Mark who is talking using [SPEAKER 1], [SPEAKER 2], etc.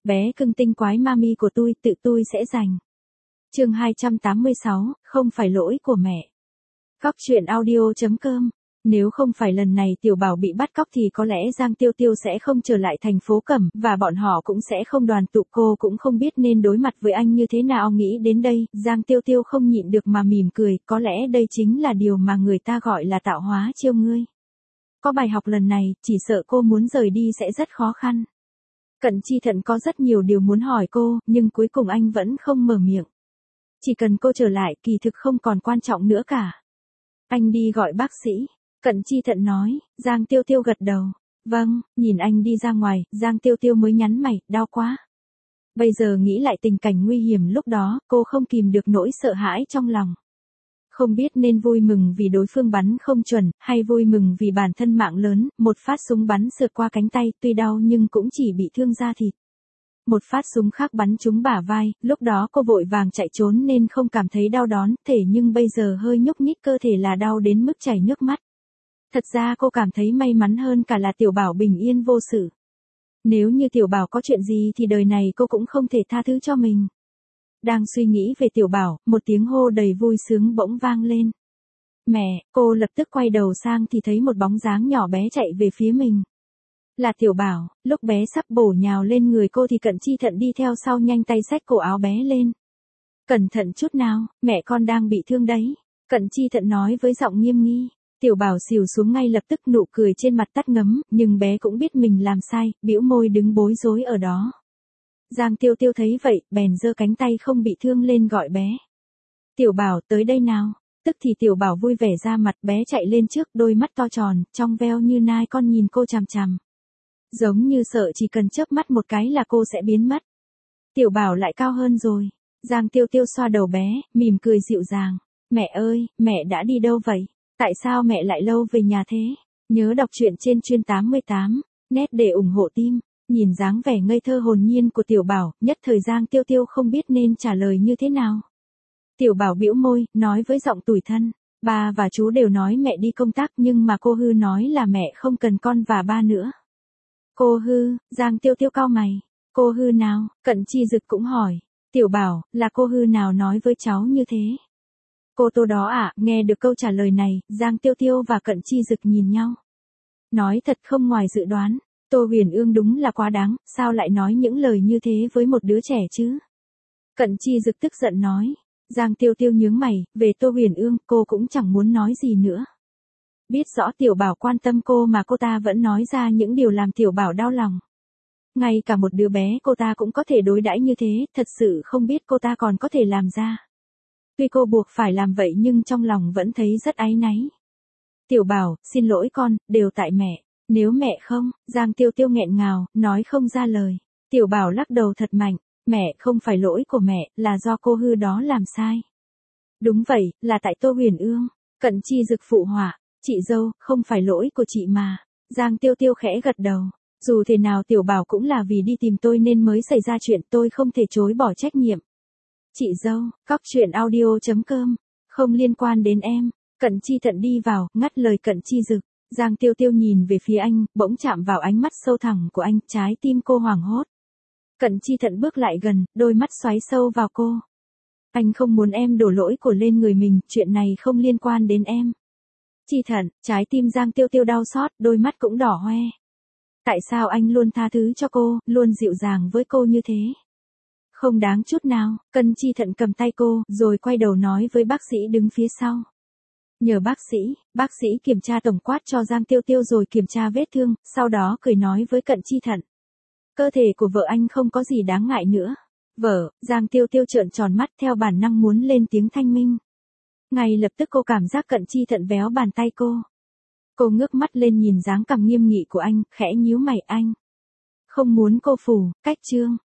[SPEAKER 1] bé cưng tinh quái mami của tự tôi sẽ giành. Chương 286, không phải lỗi của mẹ. Cóc truyện audio.com. Nếu không phải lần này Tiểu Bảo bị bắt cóc thì có lẽ Giang Tiêu Tiêu sẽ không trở lại thành phố Cẩm, và bọn họ cũng sẽ không đoàn tụ. Cô cũng không biết nên đối mặt với anh như thế nào. Nghĩ đến đây, Giang Tiêu Tiêu không nhịn được mà mỉm cười, có lẽ đây chính là điều mà người ta gọi là tạo hóa chiêu ngươi. Có bài học lần này, chỉ sợ cô muốn rời đi sẽ rất khó khăn. Cận Chi Thận có rất nhiều điều muốn hỏi cô, nhưng cuối cùng anh vẫn không mở miệng. Chỉ cần cô trở lại, kỳ thực không còn quan trọng nữa cả. Anh đi gọi bác sĩ. Cận Chi Thận nói. Giang Tiêu Tiêu gật đầu. Vâng, nhìn anh đi ra ngoài, Giang Tiêu Tiêu mới nhắn mày, đau quá. Bây giờ nghĩ lại tình cảnh nguy hiểm lúc đó, cô không kìm được nỗi sợ hãi trong lòng. Không biết nên vui mừng vì đối phương bắn không chuẩn, hay vui mừng vì bản thân mạng lớn. Một phát súng bắn sượt qua cánh tay, tuy đau nhưng cũng chỉ bị thương da thịt. Một phát súng khác bắn trúng bả vai, lúc đó cô vội vàng chạy trốn nên không cảm thấy đau đớn, nhưng bây giờ hơi nhúc nhích cơ thể là đau đến mức chảy nước mắt. Thật ra cô cảm thấy may mắn hơn cả là Tiểu Bảo bình yên vô sự. Nếu như Tiểu Bảo có chuyện gì thì đời này cô cũng không thể tha thứ cho mình. Đang suy nghĩ về Tiểu Bảo, một tiếng hô đầy vui sướng bỗng vang lên. Mẹ, cô lập tức quay đầu sang thì thấy một bóng dáng nhỏ bé chạy về phía mình. Là Tiểu Bảo. Lúc bé sắp bổ nhào lên người cô thì Cận Chi Thận đi theo sau nhanh tay xách cổ áo bé lên. Cẩn thận chút nào, mẹ con đang bị thương đấy. Cận Chi Thận nói với giọng nghiêm nghị. Tiểu Bảo xỉu xuống ngay lập tức, nụ cười trên mặt tắt ngấm, nhưng bé cũng biết mình làm sai, bĩu môi đứng bối rối ở đó. Giang Tiêu Tiêu thấy vậy, bèn giơ cánh tay không bị thương lên gọi bé. Tiểu Bảo tới đây nào. Tức thì Tiểu Bảo vui vẻ ra mặt, bé chạy lên trước, đôi mắt to tròn, trong veo như nai con nhìn cô chằm chằm. Giống như sợ chỉ cần chớp mắt một cái là cô sẽ biến mất. Tiểu Bảo lại cao hơn rồi. Giang Tiêu Tiêu xoa đầu bé, mỉm cười dịu dàng. Mẹ ơi, mẹ đã đi đâu vậy? Tại sao mẹ lại lâu về nhà thế? Nhớ đọc truyện trên chuyên 88, net để ủng hộ team. Nhìn dáng vẻ ngây thơ hồn nhiên của Tiểu Bảo, nhất thời Giang Tiêu Tiêu không biết nên trả lời như thế nào. Tiểu Bảo bĩu môi, nói với giọng tủi thân. Ba và chú đều nói mẹ đi công tác nhưng mà cô Hư nói là mẹ không cần con và ba nữa. Cô Hư. Giang Tiêu Tiêu cau mày. Cô Hư nào? Cận Chi Dực cũng hỏi. Tiểu Bảo, là cô Hư nào nói với cháu như thế? Cô Tô đó ạ. Nghe được câu trả lời này, Giang Tiêu Tiêu và Cận Chi Dực nhìn nhau. Nói thật không ngoài dự đoán, Tô Huyền Ương đúng là quá đáng, sao lại nói những lời như thế với một đứa trẻ chứ? Cận Chi Dực tức giận nói. Giang Tiêu Tiêu nhướng mày, về Tô Huyền Ương, cô cũng chẳng muốn nói gì nữa. Biết rõ Tiểu Bảo quan tâm cô mà cô ta vẫn nói ra những điều làm Tiểu Bảo đau lòng. Ngay cả một đứa bé cô ta cũng có thể đối đãi như thế, thật sự không biết cô ta còn có thể làm ra. Tuy cô buộc phải làm vậy nhưng trong lòng vẫn thấy rất áy náy. Tiểu Bảo, xin lỗi con, đều tại mẹ. Nếu mẹ không, Giang Tiêu Tiêu nghẹn ngào, nói không ra lời. Tiểu Bảo lắc đầu thật mạnh. Mẹ, không phải lỗi của mẹ, là do cô Hư đó làm sai. Đúng vậy, là tại Tô Huyền Ương. Cận Chi Dực phụ họa. Chị dâu, không phải lỗi của chị mà. Giang Tiêu Tiêu khẽ gật đầu. Dù thế nào Tiểu Bảo cũng là vì đi tìm tôi nên mới xảy ra chuyện, tôi không thể chối bỏ trách nhiệm. Chị dâu, cóc truyện audio.com. Không liên quan đến em. Cận Chi Thận đi vào, ngắt lời Cận Chi Dực. Giang Tiêu Tiêu nhìn về phía anh, bỗng chạm vào ánh mắt sâu thẳm của anh, trái tim cô hoảng hốt. Cận Chi Thận bước lại gần, đôi mắt xoáy sâu vào cô. Anh không muốn em đổ lỗi của lên người mình, chuyện này không liên quan đến em. Chi Thận, trái tim Giang Tiêu Tiêu đau xót, đôi mắt cũng đỏ hoe. Tại sao anh luôn tha thứ cho cô, luôn dịu dàng với cô như thế? Không đáng chút nào. Cận Chi Thận cầm tay cô, rồi quay đầu nói với bác sĩ đứng phía sau. Nhờ bác sĩ kiểm tra tổng quát cho Giang Tiêu Tiêu rồi kiểm tra vết thương, sau đó cười nói với Cận Chi Thận. Cơ thể của vợ anh không có gì đáng ngại nữa. Vợ. Giang Tiêu Tiêu trợn tròn mắt theo bản năng muốn lên tiếng thanh minh. Ngay lập tức cô cảm giác Cận Chi Thận véo bàn tay cô. Cô ngước mắt lên nhìn dáng cằm nghiêm nghị của anh, khẽ nhíu mày anh. Không muốn cô phủ, cách trương.